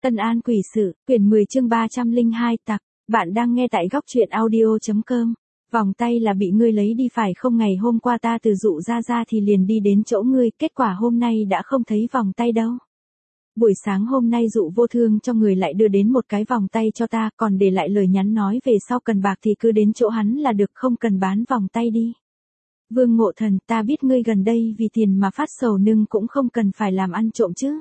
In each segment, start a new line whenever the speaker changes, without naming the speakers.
Tân An quỷ sự, quyển 10 chương 302 tặc, bạn đang nghe tại góc truyện audio.com. Vòng tay là bị ngươi lấy đi phải không? Ngày hôm qua ta từ dụ ra thì liền đi đến chỗ ngươi, kết quả hôm nay đã không thấy vòng tay đâu. Buổi sáng hôm nay dụ vô thương cho người lại đưa đến một cái vòng tay cho ta, còn để lại lời nhắn nói về sau cần bạc thì cứ đến chỗ hắn là được, không cần bán vòng tay đi. Vương Ngộ Thần, ta biết ngươi gần đây vì tiền mà phát sầu nhưng cũng không cần phải làm ăn trộm chứ.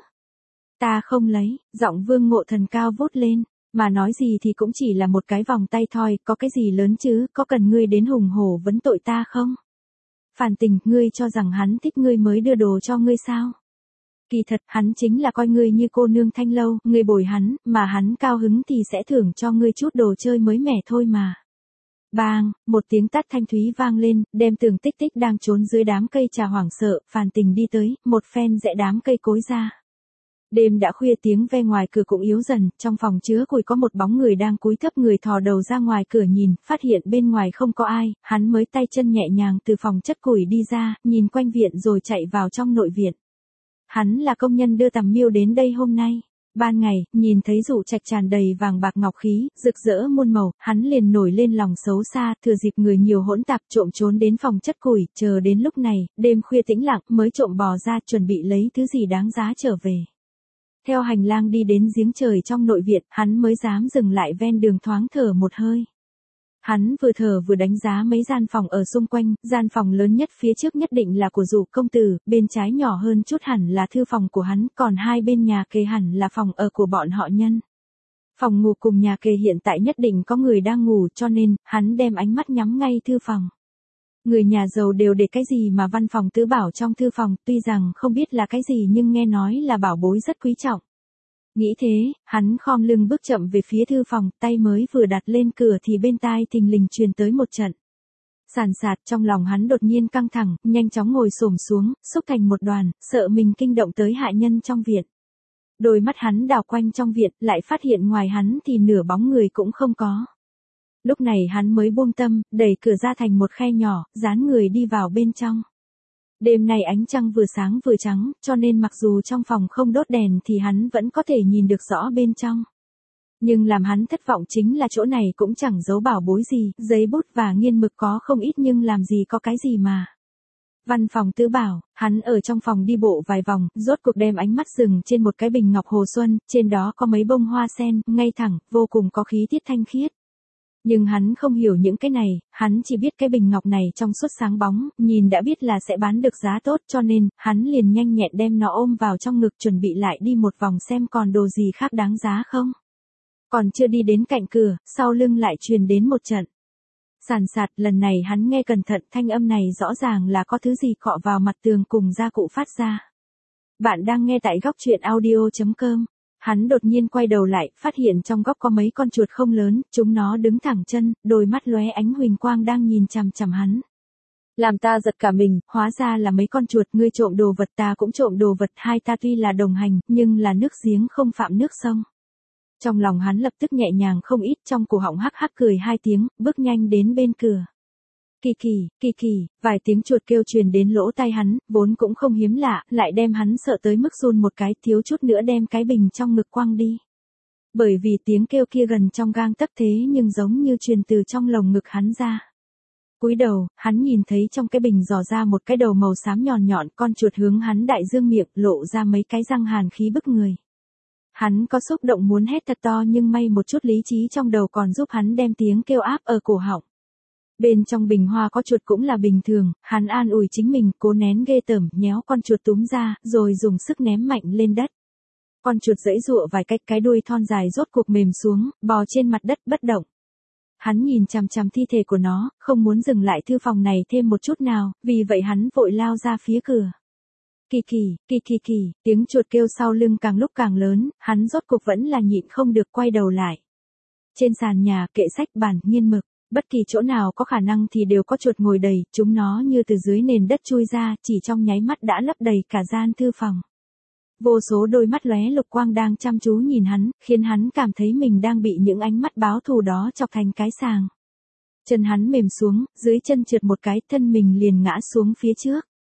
Ta không lấy, giọng Vương Ngộ Thần cao vút lên, mà nói gì thì cũng chỉ là một cái vòng tay thôi, có cái gì lớn chứ, có cần ngươi đến hùng hổ vấn tội ta không? Phản Tình, ngươi cho rằng hắn thích ngươi mới đưa đồ cho ngươi sao? Kỳ thật, hắn chính là coi ngươi như cô nương thanh lâu, ngươi bồi hắn, mà hắn cao hứng thì sẽ thưởng cho ngươi chút đồ chơi mới mẻ thôi mà. Bang, một tiếng tát thanh thúy vang lên, đem Tường Tích Tích đang trốn dưới đám cây trà hoảng sợ, Phản Tình đi tới, một phen rẽ đám cây cối ra. Đêm đã khuya, tiếng ve ngoài cửa cũng yếu dần, trong phòng chứa củi có một bóng người đang cúi thấp người thò đầu ra ngoài cửa nhìn, phát hiện bên ngoài không có ai, hắn mới tay chân nhẹ nhàng từ phòng chất củi đi ra, nhìn quanh viện rồi chạy vào trong nội viện. Hắn là công nhân đưa Tầm Miêu đến đây hôm nay. Ban ngày, nhìn thấy Dụ Trạch tràn đầy vàng bạc ngọc khí, rực rỡ muôn màu, hắn liền nổi lên lòng xấu xa, thừa dịp người nhiều hỗn tạp trộm trốn đến phòng chất củi, chờ đến lúc này, đêm khuya tĩnh lặng, mới trộm bò ra chuẩn bị lấy thứ gì đáng giá trở về. Theo hành lang đi đến giếng trời trong nội viện, hắn mới dám dừng lại ven đường thoáng thở một hơi. Hắn vừa thở vừa đánh giá mấy gian phòng ở xung quanh, gian phòng lớn nhất phía trước nhất định là của Dụ công tử, bên trái nhỏ hơn chút hẳn là thư phòng của hắn, còn hai bên nhà kề hẳn là phòng ở của bọn họ Nhân. Phòng ngủ cùng nhà kề hiện tại nhất định có người đang ngủ, cho nên, hắn đem ánh mắt nhắm ngay thư phòng. Người nhà giàu đều để cái gì mà văn phòng tứ bảo trong thư phòng, tuy rằng không biết là cái gì nhưng nghe nói là bảo bối rất quý trọng. Nghĩ thế, hắn khom lưng bước chậm về phía thư phòng, tay mới vừa đặt lên cửa thì bên tai thình lình truyền tới một trận sàn sạt, trong lòng hắn đột nhiên căng thẳng, nhanh chóng ngồi xổm xuống, xúc thành một đoàn, sợ mình kinh động tới hạ nhân trong viện. Đôi mắt hắn đảo quanh trong viện, lại phát hiện ngoài hắn thì nửa bóng người cũng không có. Lúc này hắn mới buông tâm, đẩy cửa ra thành một khe nhỏ, dán người đi vào bên trong. Đêm nay ánh trăng vừa sáng vừa trắng, cho nên mặc dù trong phòng không đốt đèn thì hắn vẫn có thể nhìn được rõ bên trong. Nhưng làm hắn thất vọng chính là chỗ này cũng chẳng giấu bảo bối gì, giấy bút và nghiên mực có không ít nhưng làm gì có cái gì mà. Văn phòng tứ bảo, hắn ở trong phòng đi bộ vài vòng, rốt cuộc đem ánh mắt dừng trên một cái bình ngọc hồ xuân, trên đó có mấy bông hoa sen, ngay thẳng, vô cùng có khí tiết thanh khiết. Nhưng hắn không hiểu những cái này, hắn chỉ biết cái bình ngọc này trong suốt sáng bóng, nhìn đã biết là sẽ bán được giá tốt, cho nên, hắn liền nhanh nhẹn đem nó ôm vào trong ngực chuẩn bị lại đi một vòng xem còn đồ gì khác đáng giá không. Còn chưa đi đến cạnh cửa, sau lưng lại truyền đến một trận sàn sạt, lần này hắn nghe cẩn thận, thanh âm này rõ ràng là có thứ gì cọ vào mặt tường cùng gia cụ phát ra. Bạn đang nghe tại góc truyện audio.com. Hắn đột nhiên quay đầu lại, phát hiện trong góc có mấy con chuột không lớn, chúng nó đứng thẳng chân, đôi mắt lóe ánh huỳnh quang đang nhìn chằm chằm hắn. Làm ta giật cả mình, hóa ra là mấy con chuột, ngươi trộm đồ vật ta cũng trộm đồ vật, hai ta tuy là đồng hành, nhưng là nước giếng không phạm nước sông. Trong lòng hắn lập tức nhẹ nhàng không ít, trong cổ họng hắc hắc cười hai tiếng, bước nhanh đến bên cửa. Kỳ kỳ, vài tiếng chuột kêu truyền đến lỗ tai hắn, vốn cũng không hiếm lạ, lại đem hắn sợ tới mức run một cái, thiếu chút nữa đem cái bình trong ngực quăng đi. Bởi vì tiếng kêu kia gần trong gang tấc thế nhưng giống như truyền từ trong lồng ngực hắn ra. Cúi đầu, hắn nhìn thấy trong cái bình dò ra một cái đầu màu xám nhọn nhọn, con chuột hướng hắn đại dương miệng, lộ ra mấy cái răng hàn khí bức người. Hắn có xúc động muốn hét thật to nhưng may một chút lý trí trong đầu còn giúp hắn đem tiếng kêu áp ở cổ họng. Bên trong bình hoa có chuột cũng là bình thường, hắn an ủi chính mình, cố nén ghê tởm, nhéo con chuột túm ra, rồi dùng sức ném mạnh lên đất. Con chuột giãy giụa vài cách, cái đuôi thon dài rốt cuộc mềm xuống, bò trên mặt đất bất động. Hắn nhìn chằm chằm thi thể của nó, không muốn dừng lại thư phòng này thêm một chút nào, vì vậy hắn vội lao ra phía cửa. Kỳ, tiếng chuột kêu sau lưng càng lúc càng lớn, hắn rốt cuộc vẫn là nhịn không được quay đầu lại. Trên sàn nhà, kệ sách, bàn, nghiên mực. Bất kỳ chỗ nào có khả năng thì đều có chuột ngồi đầy, chúng nó như từ dưới nền đất chui ra, chỉ trong nháy mắt đã lấp đầy cả gian thư phòng. Vô số đôi mắt lóe lục quang đang chăm chú nhìn hắn, khiến hắn cảm thấy mình đang bị những ánh mắt báo thù đó chọc thành cái sàng. Chân hắn mềm xuống, dưới chân trượt một cái, thân mình liền ngã xuống phía trước.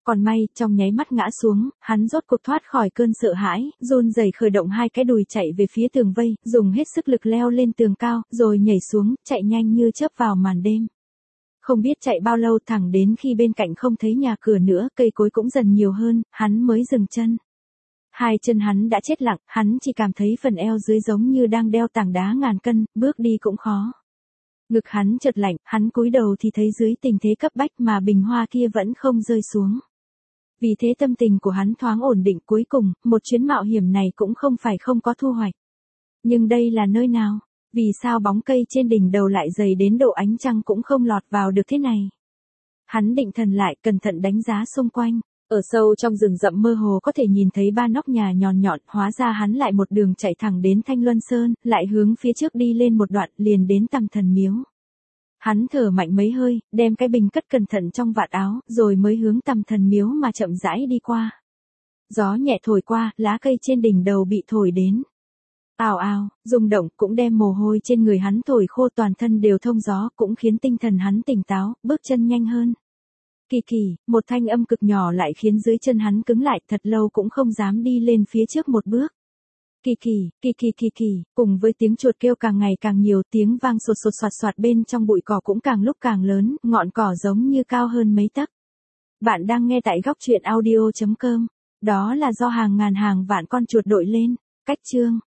Còn may, trong nháy mắt ngã xuống, hắn rốt cuộc thoát khỏi cơn sợ hãi, run rẩy khởi động hai cái đùi chạy về phía tường vây, dùng hết sức lực leo lên tường cao, rồi nhảy xuống, chạy nhanh như chớp vào màn đêm. Không biết chạy bao lâu, thẳng đến khi bên cạnh không thấy nhà cửa nữa, cây cối cũng dần nhiều hơn, hắn mới dừng chân. Hai chân hắn đã chết lặng, hắn chỉ cảm thấy phần eo dưới giống như đang đeo tảng đá ngàn cân, bước đi cũng khó. Ngực hắn chợt lạnh, hắn cúi đầu thì thấy dưới tình thế cấp bách mà bình hoa kia vẫn không rơi xuống. Vì thế tâm tình của hắn thoáng ổn định, cuối cùng, một chuyến mạo hiểm này cũng không phải không có thu hoạch. Nhưng đây là nơi nào? Vì sao bóng cây trên đỉnh đầu lại dày đến độ ánh trăng cũng không lọt vào được thế này? Hắn định thần lại, cẩn thận đánh giá xung quanh. Ở sâu trong rừng rậm mơ hồ có thể nhìn thấy ba nóc nhà nhọn nhọn, hóa ra hắn lại một đường chạy thẳng đến Thanh Luân Sơn, lại hướng phía trước đi lên một đoạn, liền đến Tằm Thần Miếu. Hắn thở mạnh mấy hơi, đem cái bình cất cẩn thận trong vạt áo, rồi mới hướng Tằm Thần Miếu mà chậm rãi đi qua. Gió nhẹ thổi qua, lá cây trên đỉnh đầu bị thổi đến. Ào ào, rung động cũng đem mồ hôi trên người hắn thổi khô, toàn thân đều thông gió, cũng khiến tinh thần hắn tỉnh táo, bước chân nhanh hơn. Kỳ kỳ, một thanh âm cực nhỏ lại khiến dưới chân hắn cứng lại, thật lâu cũng không dám đi lên phía trước một bước. Kỳ kỳ, cùng với tiếng chuột kêu càng ngày càng nhiều, tiếng vang sột sột soạt soạt bên trong bụi cỏ cũng càng lúc càng lớn, ngọn cỏ giống như cao hơn mấy tấc. Bạn đang nghe tại góc truyện audio.com, đó là do hàng ngàn hàng vạn con chuột đội lên. Cách chương